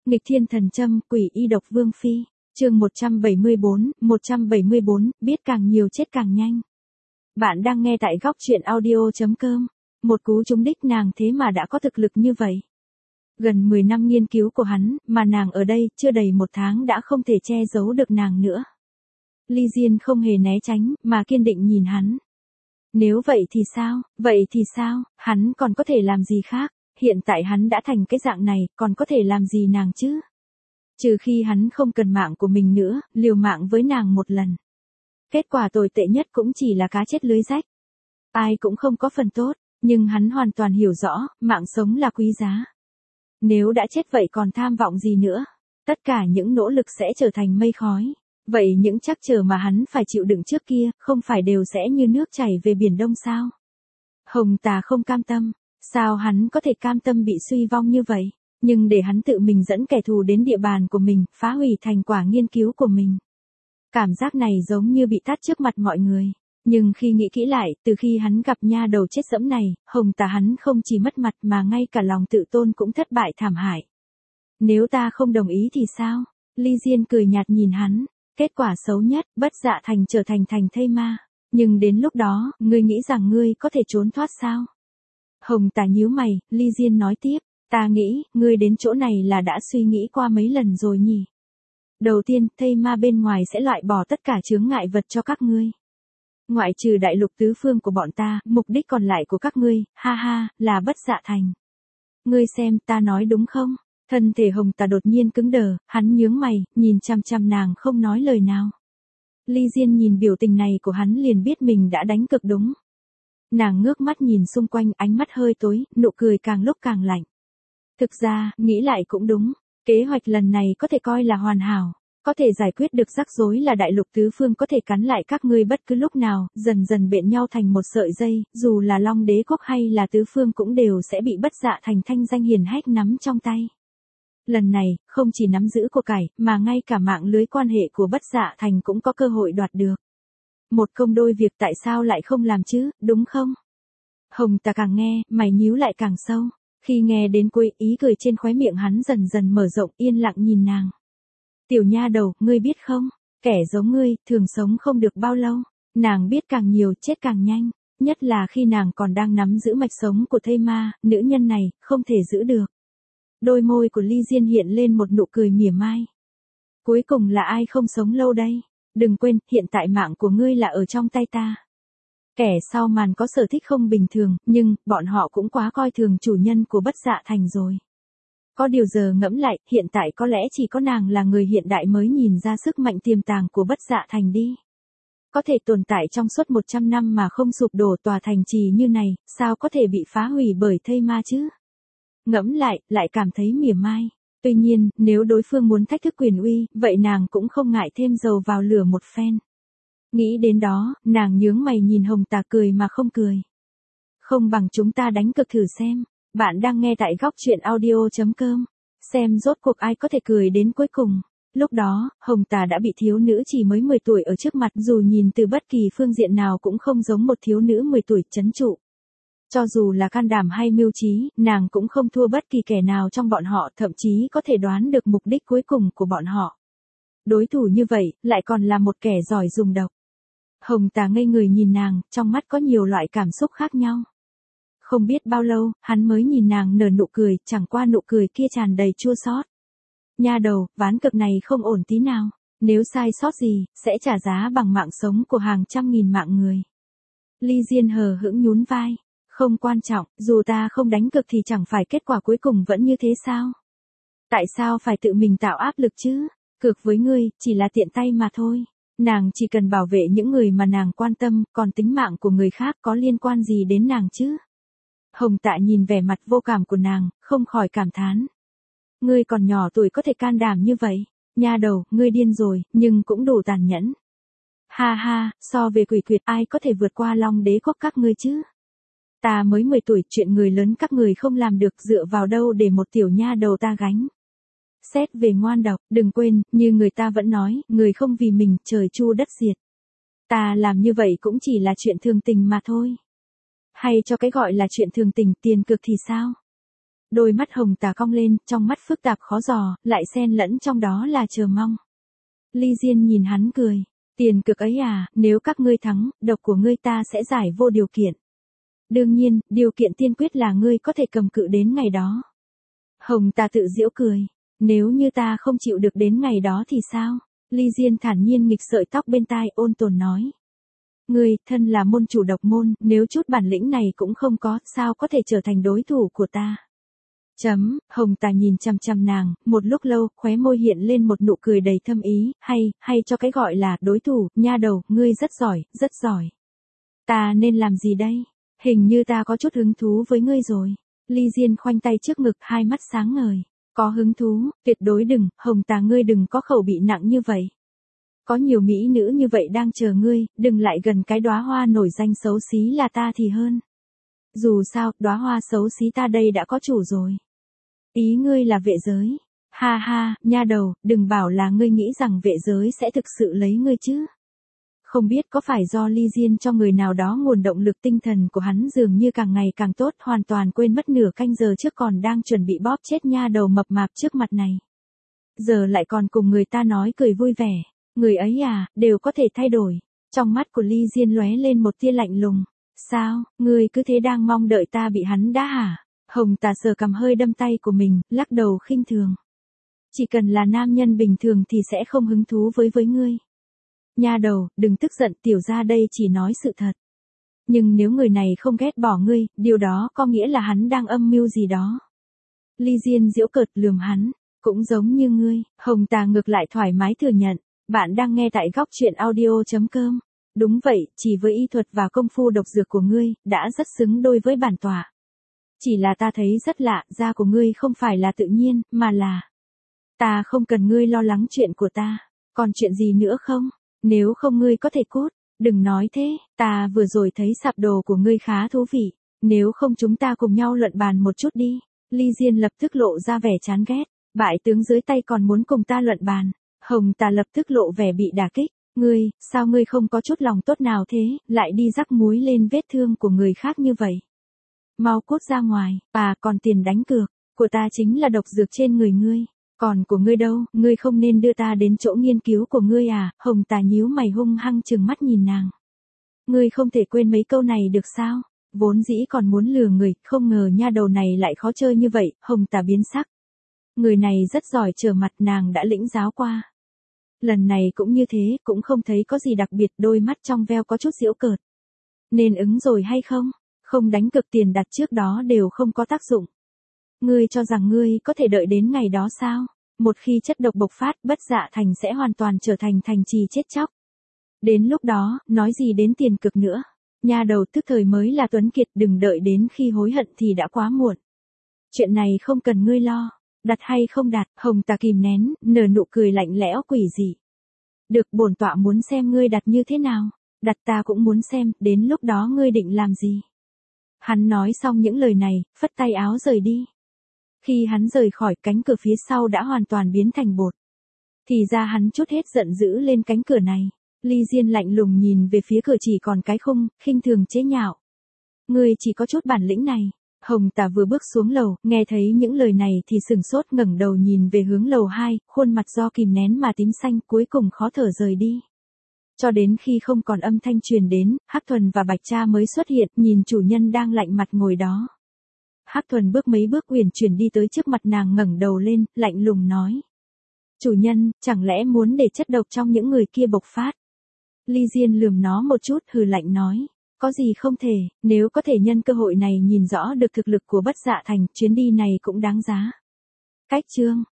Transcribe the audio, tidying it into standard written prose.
Nghịch thiên thần châm, quỷ y độc vương phi. Chương 174, biết càng nhiều chết càng nhanh. Bạn đang nghe tại góc truyện audio.com. Một cú trúng đích nàng thế mà đã có thực lực như vậy. Gần 10 năm nghiên cứu của hắn, mà nàng ở đây, chưa đầy 1 tháng đã không thể che giấu được nàng nữa. Ly Diên không hề né tránh, mà kiên định nhìn hắn. Nếu vậy thì sao, hắn còn có thể làm gì khác, hiện tại hắn đã thành cái dạng này, còn có thể làm gì nàng chứ? Trừ khi hắn không cần mạng của mình nữa, liều mạng với nàng một lần. Kết quả tồi tệ nhất cũng chỉ là cá chết lưới rách. Ai cũng không có phần tốt, nhưng hắn hoàn toàn hiểu rõ, mạng sống là quý giá. Nếu đã chết vậy còn tham vọng gì nữa? Tất cả những nỗ lực sẽ trở thành mây khói. Vậy những trắc trở mà hắn phải chịu đựng trước kia, không phải đều sẽ như nước chảy về biển Đông sao? Hồng Tà không cam tâm, sao hắn có thể cam tâm bị suy vong như vậy? Nhưng để hắn tự mình dẫn kẻ thù đến địa bàn của mình, phá hủy thành quả nghiên cứu của mình. Cảm giác này giống như bị tát trước mặt mọi người. Nhưng khi nghĩ kỹ lại, từ khi hắn gặp nha đầu chết dẫm này, Hồng Tà hắn không chỉ mất mặt mà ngay cả lòng tự tôn cũng thất bại thảm hại. Nếu ta không đồng ý thì sao? Ly Diên cười nhạt nhìn hắn. Kết quả xấu nhất, Bất Dạ Thành trở thành thành thây ma. Nhưng đến lúc đó, ngươi nghĩ rằng ngươi có thể trốn thoát sao? Hồng Tà nhíu mày, Ly Diên nói tiếp. Ta nghĩ, ngươi đến chỗ này là đã suy nghĩ qua mấy lần rồi nhỉ? Đầu tiên, thây ma bên ngoài sẽ loại bỏ tất cả chướng ngại vật cho các ngươi. Ngoại trừ đại lục tứ phương của bọn ta, mục đích còn lại của các ngươi, ha ha, là Bất Dạ Thành. Ngươi xem, ta nói đúng không? Thân thể Hồng Tà đột nhiên cứng đờ, hắn nhướng mày, nhìn chằm chằm nàng không nói lời nào. Ly Diên nhìn biểu tình này của hắn liền biết mình đã đánh cực đúng. Nàng ngước mắt nhìn xung quanh, ánh mắt hơi tối, nụ cười càng lúc càng lạnh. Thực ra, nghĩ lại cũng đúng, kế hoạch lần này có thể coi là hoàn hảo, có thể giải quyết được rắc rối là đại lục tứ phương có thể cắn lại các ngươi bất cứ lúc nào, dần dần bện nhau thành một sợi dây, dù là Long Đế quốc hay là tứ phương cũng đều sẽ bị Bất Dạ Thành thanh danh hiển hách nắm trong tay. Lần này, không chỉ nắm giữ của cải, mà ngay cả mạng lưới quan hệ của Bất Dạ Thành cũng có cơ hội đoạt được. Một công đôi việc tại sao lại không làm chứ, đúng không? Hồng Tà càng nghe, mày nhíu lại càng sâu. Khi nghe đến cuối, ý cười trên khóe miệng hắn dần dần mở rộng, yên lặng nhìn nàng. Tiểu nha đầu, ngươi biết không? Kẻ giống ngươi, thường sống không được bao lâu. Nàng biết càng nhiều, chết càng nhanh. Nhất là khi nàng còn đang nắm giữ mạch sống của thây ma, nữ nhân này, không thể giữ được. Đôi môi của Ly Diên hiện lên một nụ cười mỉa mai. Cuối cùng là ai không sống lâu đây? Đừng quên, hiện tại mạng của ngươi là ở trong tay ta. Kẻ sau màn có sở thích không bình thường, nhưng, bọn họ cũng quá coi thường chủ nhân của Bất Dạ Thành rồi. Có điều giờ ngẫm lại, hiện tại có lẽ chỉ có nàng là người hiện đại mới nhìn ra sức mạnh tiềm tàng của Bất Dạ Thành đi. Có thể tồn tại trong suốt 100 năm mà không sụp đổ tòa thành trì như này, sao có thể bị phá hủy bởi thây ma chứ? Ngẫm lại cảm thấy mỉa mai. Tuy nhiên, nếu đối phương muốn thách thức quyền uy, vậy nàng cũng không ngại thêm dầu vào lửa một phen. Nghĩ đến đó, nàng nhướng mày nhìn Hồng Tà cười mà không cười. Không bằng chúng ta đánh cược thử xem. Bạn đang nghe tại góc truyện audio.com. Xem rốt cuộc ai có thể cười đến cuối cùng. Lúc đó, Hồng Tà đã bị thiếu nữ chỉ mới 10 tuổi ở trước mặt, dù nhìn từ bất kỳ phương diện nào cũng không giống một thiếu nữ 10 tuổi trấn trụ. Cho dù là can đảm hay mưu trí, nàng cũng không thua bất kỳ kẻ nào trong bọn họ, thậm chí có thể đoán được mục đích cuối cùng của bọn họ. Đối thủ như vậy, lại còn là một kẻ giỏi dùng độc. Hồng Tà ngây người nhìn nàng, trong mắt có nhiều loại cảm xúc khác nhau. Không biết bao lâu, hắn mới nhìn nàng nở nụ cười, chẳng qua nụ cười kia tràn đầy chua xót. Nha đầu, ván cược này không ổn tí nào. Nếu sai sót gì, sẽ trả giá bằng mạng sống của hàng trăm nghìn mạng người. Ly Diên hờ hững nhún vai. Không quan trọng, dù ta không đánh cược thì chẳng phải kết quả cuối cùng vẫn như thế sao? Tại sao phải tự mình tạo áp lực chứ? Cược với ngươi, chỉ là tiện tay mà thôi. Nàng chỉ cần bảo vệ những người mà nàng quan tâm, còn tính mạng của người khác có liên quan gì đến nàng chứ? Hồng Tạ nhìn vẻ mặt vô cảm của nàng, không khỏi cảm thán. Ngươi còn nhỏ tuổi có thể can đảm như vậy. Nha đầu, ngươi điên rồi, nhưng cũng đủ tàn nhẫn. Ha ha, so về quỷ quyệt ai có thể vượt qua Long Đế quốc các ngươi chứ? Ta mới 10 tuổi, chuyện người lớn các người không làm được, dựa vào đâu để một tiểu nha đầu ta gánh. Xét về ngoan độc, đừng quên, như người ta vẫn nói, người không vì mình, trời chu đất diệt. Ta làm như vậy cũng chỉ là chuyện thường tình mà thôi. Hay cho cái gọi là chuyện thường tình, tiền cược thì sao? Đôi mắt Hồng Tà cong lên, trong mắt phức tạp khó dò, lại xen lẫn trong đó là chờ mong. Ly Diên nhìn hắn cười. Tiền cực ấy à, nếu các ngươi thắng, độc của ngươi ta sẽ giải vô điều kiện. Đương nhiên, điều kiện tiên quyết là ngươi có thể cầm cự đến ngày đó. Hồng Tà tự giễu cười. Nếu như ta không chịu được đến ngày đó thì sao? Ly Diên thản nhiên nghịch sợi tóc bên tai, ôn tồn nói. Ngươi, thân là môn chủ độc môn, nếu chút bản lĩnh này cũng không có, sao có thể trở thành đối thủ của ta? Hồng Tà nhìn chằm chằm nàng, một lúc lâu, khóe môi hiện lên một nụ cười đầy thâm ý, hay cho cái gọi là đối thủ, nha đầu, ngươi rất giỏi, rất giỏi. Ta nên làm gì đây? Hình như ta có chút hứng thú với ngươi rồi. Ly Diên khoanh tay trước ngực, hai mắt sáng ngời. Có hứng thú, tuyệt đối đừng, Hồng Tà ngươi đừng có khẩu bị nặng như vậy. Có nhiều mỹ nữ như vậy đang chờ ngươi, đừng lại gần cái đóa hoa nổi danh xấu xí là ta thì hơn. Dù sao, đóa hoa xấu xí ta đây đã có chủ rồi. Ý ngươi là vệ giới. Ha ha, nha đầu, đừng bảo là ngươi nghĩ rằng vệ giới sẽ thực sự lấy ngươi chứ. Không biết có phải do Ly Diên cho người nào đó nguồn động lực tinh thần của hắn dường như càng ngày càng tốt, hoàn toàn quên mất nửa canh giờ trước còn đang chuẩn bị bóp chết nha đầu mập mạp trước mặt này. Giờ lại còn cùng người ta nói cười vui vẻ. Người ấy à, đều có thể thay đổi. Trong mắt của Ly Diên lóe lên một tia lạnh lùng. Sao, ngươi cứ thế đang mong đợi ta bị hắn đá hả? Hồng Tà sờ cầm hơi đâm tay của mình, lắc đầu khinh thường. Chỉ cần là nam nhân bình thường thì sẽ không hứng thú với ngươi. Nha đầu, đừng tức giận, tiểu gia đây chỉ nói sự thật. Nhưng nếu người này không ghét bỏ ngươi, điều đó có nghĩa là hắn đang âm mưu gì đó. Ly Diên giễu cợt lườm hắn, cũng giống như ngươi. Hồng Tà ngược lại thoải mái thừa nhận. Bạn đang nghe tại góc truyện audio.com. Đúng vậy, chỉ với y thuật và công phu độc dược của ngươi, đã rất xứng đôi với bản tọa. Chỉ là ta thấy rất lạ, da của ngươi không phải là tự nhiên, mà là... Ta không cần ngươi lo lắng chuyện của ta. Còn chuyện gì nữa không? Nếu không ngươi có thể cút. Đừng nói thế, ta vừa rồi thấy sạp đồ của ngươi khá thú vị. Nếu không chúng ta cùng nhau luận bàn một chút đi. Ly Diên lập tức lộ ra vẻ chán ghét. Bại tướng dưới tay còn muốn cùng ta luận bàn. Hồng Tà lập tức lộ vẻ bị đả kích. Ngươi, sao ngươi không có chút lòng tốt nào thế, lại đi rắc muối lên vết thương của người khác như vậy? Mau cút ra ngoài, còn tiền đánh cược, của ta chính là độc dược trên người ngươi. Còn của ngươi đâu, ngươi không nên đưa ta đến chỗ nghiên cứu của ngươi à? Hồng Tà nhíu mày hung hăng trừng mắt nhìn nàng. Ngươi không thể quên mấy câu này được sao? Vốn dĩ còn muốn lừa người, không ngờ nha đầu này lại khó chơi như vậy. Hồng Tà biến sắc. Người này rất giỏi trở mặt, nàng đã lĩnh giáo qua. Lần này cũng như thế, cũng không thấy có gì đặc biệt, đôi mắt trong veo có chút giễu cợt. Nên ứng rồi hay không? Không đánh cược tiền đặt trước đó đều không có tác dụng. Ngươi cho rằng ngươi có thể đợi đến ngày đó sao? Một khi chất độc bộc phát, Bất Dạ Thành sẽ hoàn toàn trở thành thành trì chết chóc. Đến lúc đó, nói gì đến tiền cực nữa. Nha đầu tức thời mới là tuấn kiệt, đừng đợi đến khi hối hận thì đã quá muộn. Chuyện này không cần ngươi lo. Đặt hay không đặt, Hồng Tà kìm nén, nở nụ cười lạnh lẽo quỷ dị. Được, bổn tọa muốn xem ngươi đặt như thế nào. Đặt ta cũng muốn xem, đến lúc đó ngươi định làm gì? Hắn nói xong những lời này, phất tay áo rời đi. Khi hắn rời khỏi, cánh cửa phía sau đã hoàn toàn biến thành bột. Thì ra hắn trút hết giận dữ lên cánh cửa này. Ly Diên lạnh lùng nhìn về phía cửa chỉ còn cái khung, khinh thường chế nhạo. Ngươi chỉ có chút bản lĩnh này. Hồng Tà vừa bước xuống lầu, nghe thấy những lời này thì sừng sốt, ngẩng đầu nhìn về hướng lầu 2, khuôn mặt do kìm nén mà tím xanh, cuối cùng khó thở rời đi. Cho đến khi không còn âm thanh truyền đến, Hắc Thuần và Bạch Cha mới xuất hiện, nhìn chủ nhân đang lạnh mặt ngồi đó. Hắc Thuần bước mấy bước uyển chuyển đi tới trước mặt nàng, ngẩng đầu lên, lạnh lùng nói. Chủ nhân, chẳng lẽ muốn để chất độc trong những người kia bộc phát? Ly Diên lườm nó một chút, hừ lạnh nói. Có gì không thể, nếu có thể nhân cơ hội này nhìn rõ được thực lực của Bất Dạ Thành, chuyến đi này cũng đáng giá. Cách chương